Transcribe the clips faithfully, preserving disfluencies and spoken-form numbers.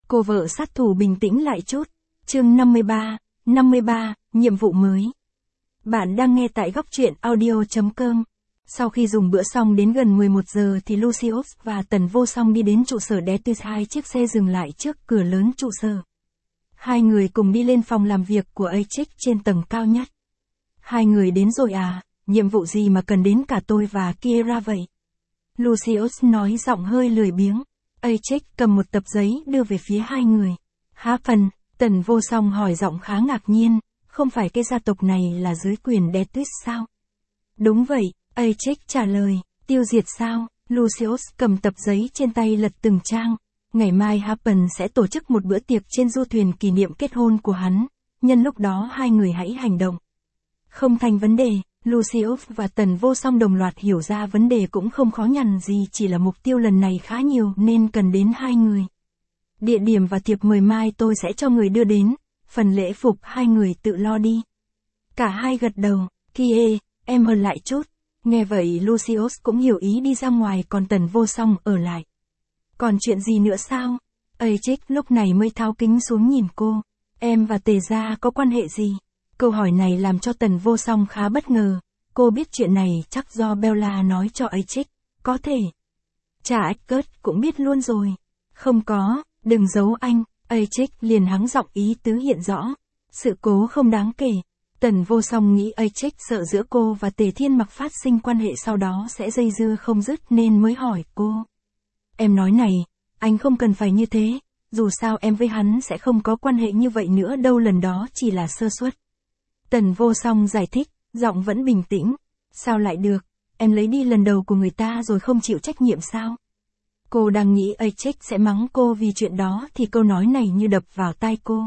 Cô vợ sát thủ bình tĩnh lại chút. Chương năm mươi ba, năm mươi ba, nhiệm vụ mới. Bạn đang nghe tại góc truyện audio chấm com. Sau khi dùng bữa xong đến gần mười một giờ thì Lucius và Tần Vô Song đi đến trụ sở Detuis, hai chiếc xe dừng lại trước cửa lớn trụ sở. Hai người cùng đi lên phòng làm việc của Atrix trên tầng cao nhất. Hai người đến rồi à, nhiệm vụ gì mà cần đến cả tôi và Kiera vậy? Lucius nói giọng hơi lười biếng. Atrix cầm một tập giấy đưa về phía hai người. Há phần, Tần Vô Song hỏi giọng khá ngạc nhiên, không phải cái gia tộc này là dưới quyền Detuis sao? Đúng vậy, Atrix trả lời. Tiêu diệt sao? Lucius cầm tập giấy trên tay lật từng trang. Ngày mai Happen sẽ tổ chức một bữa tiệc trên du thuyền kỷ niệm kết hôn của hắn, nhân lúc đó hai người hãy hành động. Không thành vấn đề, Lucius và Tần Vô Song đồng loạt hiểu ra vấn đề cũng không khó nhằn gì, chỉ là mục tiêu lần này khá nhiều nên cần đến hai người. Địa điểm và thiệp mời mai tôi sẽ cho người đưa đến, phần lễ phục hai người tự lo đi. Cả hai gật đầu. Kie, em hơn lại chút. Nghe vậy Lucius cũng hiểu ý đi ra ngoài, còn Tần Vô Song ở lại. Còn chuyện gì nữa sao? Atrix lúc này mới tháo kính xuống nhìn cô. Em và Tề gia có quan hệ gì? Câu hỏi này làm cho Tần Vô Song khá bất ngờ. Cô biết chuyện này chắc do Bella nói cho Atrix. Có thể. Chả Eckert cũng biết luôn rồi. Không có, đừng giấu anh. Atrix liền hắng giọng, ý tứ hiện rõ. Sự cố không đáng kể. Tần Vô Song nghĩ Atrix sợ giữa cô và Tề Thiên Mặc phát sinh quan hệ sau đó sẽ dây dưa không dứt nên mới hỏi cô. Em nói này, anh không cần phải như thế, dù sao em với hắn sẽ không có quan hệ như vậy nữa đâu, lần đó chỉ là sơ suất. Tần Vô Song giải thích, giọng vẫn bình tĩnh. Sao lại được, em lấy đi lần đầu của người ta rồi không chịu trách nhiệm sao? Cô đang nghĩ Atrix sẽ mắng cô vì chuyện đó thì câu nói này như đập vào tai cô.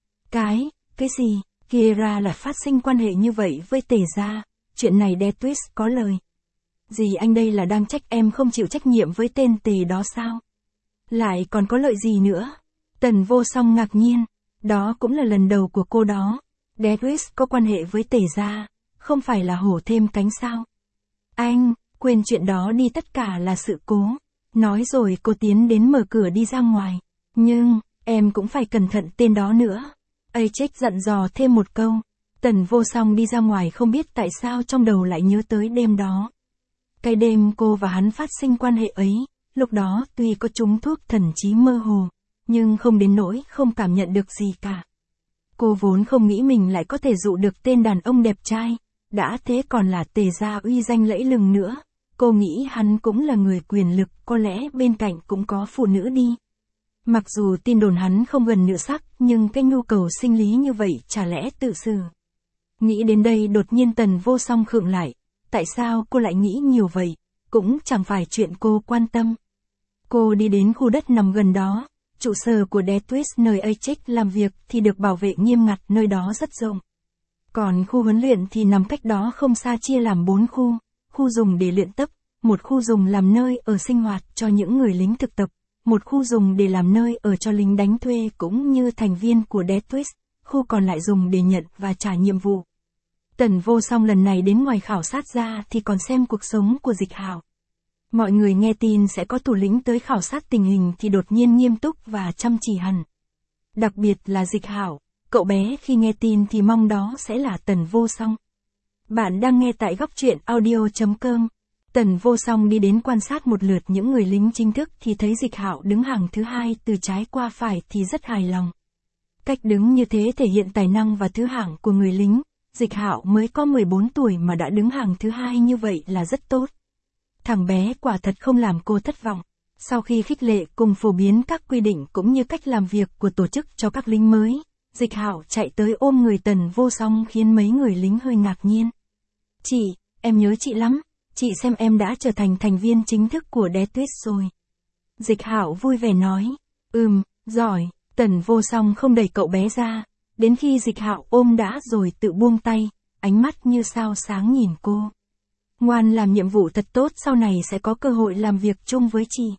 Cái, cái gì? Kiera là phát sinh quan hệ như vậy với Tề gia, chuyện này Detuis có lời. Gì anh đây là đang trách em không chịu trách nhiệm với tên Tề đó sao? Lại còn có lợi gì nữa? Tần Vô Song ngạc nhiên, đó cũng là lần đầu của cô đó. Detuis có quan hệ với Tề gia, không phải là hổ thêm cánh sao? Anh, quên chuyện đó đi, tất cả là sự cố. Nói rồi cô tiến đến mở cửa đi ra ngoài. Nhưng, em cũng phải cẩn thận tên đó nữa. Atrix dặn dò thêm một câu. Tần Vô Song đi ra ngoài không biết tại sao trong đầu lại nhớ tới đêm đó. Cái đêm cô và hắn phát sinh quan hệ ấy, lúc đó tuy có trúng thuốc thần trí mơ hồ, nhưng không đến nỗi không cảm nhận được gì cả. Cô vốn không nghĩ mình lại có thể dụ được tên đàn ông đẹp trai, đã thế còn là Tề gia uy danh lẫy lừng nữa. Cô nghĩ hắn cũng là người quyền lực, có lẽ bên cạnh cũng có phụ nữ đi. Mặc dù tin đồn hắn không gần nửa sắc, nhưng cái nhu cầu sinh lý như vậy chả lẽ tự xử. Nghĩ đến đây đột nhiên Tần Vô Song khựng lại. Tại sao cô lại nghĩ nhiều vậy? Cũng chẳng phải chuyện cô quan tâm. Cô đi đến khu đất nằm gần đó. Trụ sở của Detuis nơi Atrix làm việc thì được bảo vệ nghiêm ngặt, nơi đó rất rộng. Còn khu huấn luyện thì nằm cách đó không xa, chia làm bốn khu. Khu dùng để luyện tập, một khu dùng làm nơi ở sinh hoạt cho những người lính thực tập, một khu dùng để làm nơi ở cho lính đánh thuê cũng như thành viên của Detuis, khu còn lại dùng để nhận và trả nhiệm vụ. Tần Vô Song lần này đến ngoài khảo sát ra thì còn xem cuộc sống của Dịch Hạo. Mọi người nghe tin sẽ có thủ lĩnh tới khảo sát tình hình thì đột nhiên nghiêm túc và chăm chỉ hẳn. Đặc biệt là Dịch Hạo, cậu bé khi nghe tin thì mong đó sẽ là Tần Vô Song. Bạn đang nghe tại góc truyện audio chấm com. Tần Vô Song đi đến quan sát một lượt những người lính chính thức thì thấy Dịch Hạo đứng hàng thứ hai từ trái qua phải thì rất hài lòng. Cách đứng như thế thể hiện tài năng và thứ hạng của người lính. Dịch Hạo mới có mười bốn tuổi mà đã đứng hàng thứ hai như vậy là rất tốt. Thằng bé quả thật không làm cô thất vọng. Sau khi khích lệ cùng phổ biến các quy định cũng như cách làm việc của tổ chức cho các lính mới, Dịch Hạo chạy tới ôm người Tần Vô Song khiến mấy người lính hơi ngạc nhiên. Chị, em nhớ chị lắm. Chị xem em đã trở thành thành viên chính thức của Detuis rồi. Dịch Hạo vui vẻ nói. Ừm, giỏi. Tần Vô Song không đẩy cậu bé ra. Đến khi Dịch Hạo ôm đã rồi tự buông tay, ánh mắt như sao sáng nhìn cô. Ngoan làm nhiệm vụ thật tốt, sau này sẽ có cơ hội làm việc chung với chị.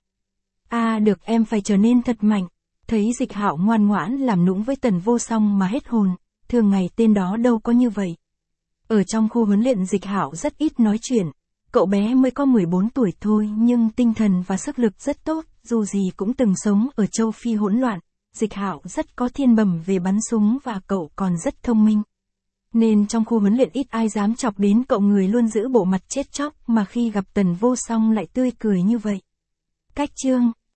À được, em phải trở nên thật mạnh. Thấy Dịch Hạo ngoan ngoãn làm nũng với Tần Vô Song mà hết hồn, thường ngày tên đó đâu có như vậy. Ở trong khu huấn luyện Dịch Hạo rất ít nói chuyện. Cậu bé mới có mười bốn tuổi thôi nhưng tinh thần và sức lực rất tốt, dù gì cũng từng sống ở châu Phi hỗn loạn. Dịch Hạo rất có thiên bẩm về bắn súng và cậu còn rất thông minh. Nên trong khu huấn luyện ít ai dám chọc đến cậu, người luôn giữ bộ mặt chết chóc mà khi gặp Tần Vô Song lại tươi cười như vậy. Cách chương